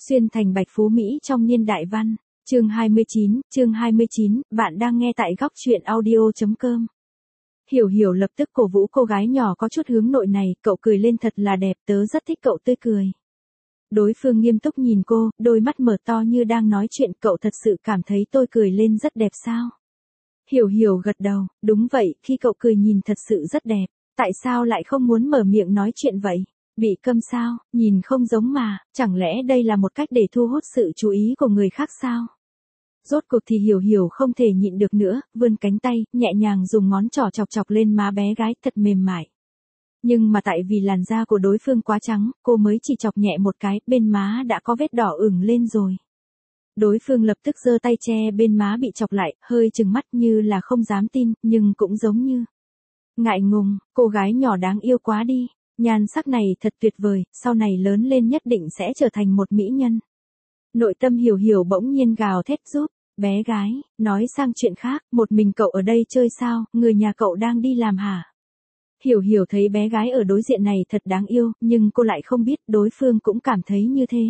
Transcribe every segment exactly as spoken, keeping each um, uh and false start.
Xuyên thành Bạch Phú Mỹ trong niên đại văn, chương hai mươi chín, chương hai mươi chín, bạn đang nghe tại góc truyện audio.com. Hiểu Hiểu lập tức cổ vũ cô gái nhỏ có chút hướng nội này, cậu cười lên thật là đẹp, tớ rất thích cậu tươi cười. Đối phương nghiêm túc nhìn cô, đôi mắt mở to như đang nói chuyện, cậu thật sự cảm thấy tôi cười lên rất đẹp sao? Hiểu Hiểu gật đầu, đúng vậy, khi cậu cười nhìn thật sự rất đẹp, tại sao lại không muốn mở miệng nói chuyện vậy? Bị câm sao, nhìn không giống mà, chẳng lẽ đây là một cách để thu hút sự chú ý của người khác sao? Rốt cuộc thì Hiểu Hiểu không thể nhịn được nữa, vươn cánh tay, nhẹ nhàng dùng ngón trỏ chọc chọc lên má bé gái thật mềm mại. Nhưng mà tại vì làn da của đối phương quá trắng, cô mới chỉ chọc nhẹ một cái, bên má đã có vết đỏ ửng lên rồi. Đối phương lập tức giơ tay che bên má bị chọc lại, hơi trừng mắt như là không dám tin, nhưng cũng giống như ngại ngùng, cô gái nhỏ đáng yêu quá đi, nhan sắc này thật tuyệt vời, sau này lớn lên nhất định sẽ trở thành một mỹ nhân. Nội tâm Hiểu Hiểu bỗng nhiên gào thét giúp, bé gái, nói sang chuyện khác, một mình cậu ở đây chơi sao, người nhà cậu đang đi làm hả? Hiểu Hiểu thấy bé gái ở đối diện này thật đáng yêu, nhưng cô lại không biết đối phương cũng cảm thấy như thế.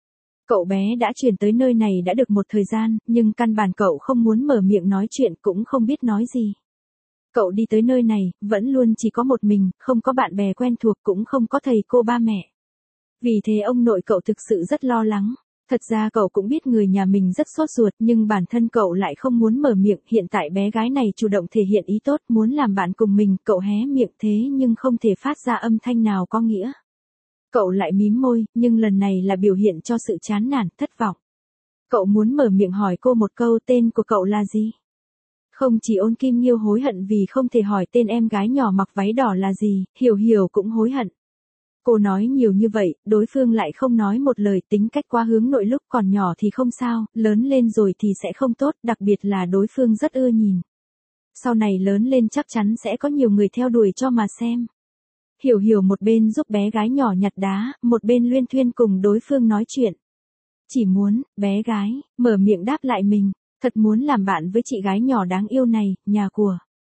Cậu bé đã chuyển tới nơi này đã được một thời gian, nhưng căn bản cậu không muốn mở miệng nói chuyện, cũng không biết nói gì. Cậu đi tới nơi này, vẫn luôn chỉ có một mình, không có bạn bè quen thuộc, cũng không có thầy cô ba mẹ. Vì thế ông nội cậu thực sự rất lo lắng. Thật ra cậu cũng biết người nhà mình rất sốt ruột, nhưng bản thân cậu lại không muốn mở miệng. Hiện tại bé gái này chủ động thể hiện ý tốt, muốn làm bạn cùng mình, cậu hé miệng thế nhưng không thể phát ra âm thanh nào có nghĩa. Cậu lại mím môi, nhưng lần này là biểu hiện cho sự chán nản, thất vọng. Cậu muốn mở miệng hỏi cô một câu, tên của cậu là gì? Không chỉ Ôn Kim Nghiêu hối hận vì không thể hỏi tên em gái nhỏ mặc váy đỏ là gì, Hiểu Hiểu cũng hối hận. Cô nói nhiều như vậy, đối phương lại không nói một lời, tính cách quá hướng nội, lúc còn nhỏ thì không sao, lớn lên rồi thì sẽ không tốt, đặc biệt là đối phương rất ưa nhìn. Sau này lớn lên chắc chắn sẽ có nhiều người theo đuổi cho mà xem. Hiểu Hiểu một bên giúp bé gái nhỏ nhặt đá, một bên luyên thuyên cùng đối phương nói chuyện. Chỉ muốn, bé gái, mở miệng đáp lại mình, thật muốn làm bạn với chị gái nhỏ đáng yêu này, nhà của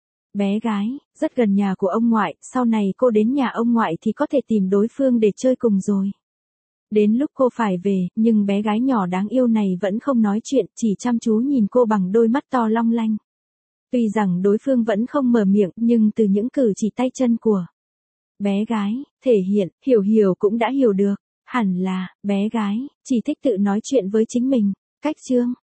bé gái, rất gần nhà của ông ngoại, sau này cô đến nhà ông ngoại thì có thể tìm đối phương để chơi cùng rồi. Đến lúc cô phải về, nhưng bé gái nhỏ đáng yêu này vẫn không nói chuyện, chỉ chăm chú nhìn cô bằng đôi mắt to long lanh. Tuy rằng đối phương vẫn không mở miệng, nhưng từ những cử chỉ tay chân của bé gái, thể hiện, Hiểu Hiểu cũng đã hiểu được, hẳn là, bé gái, chỉ thích tự nói chuyện với chính mình. Cách chương,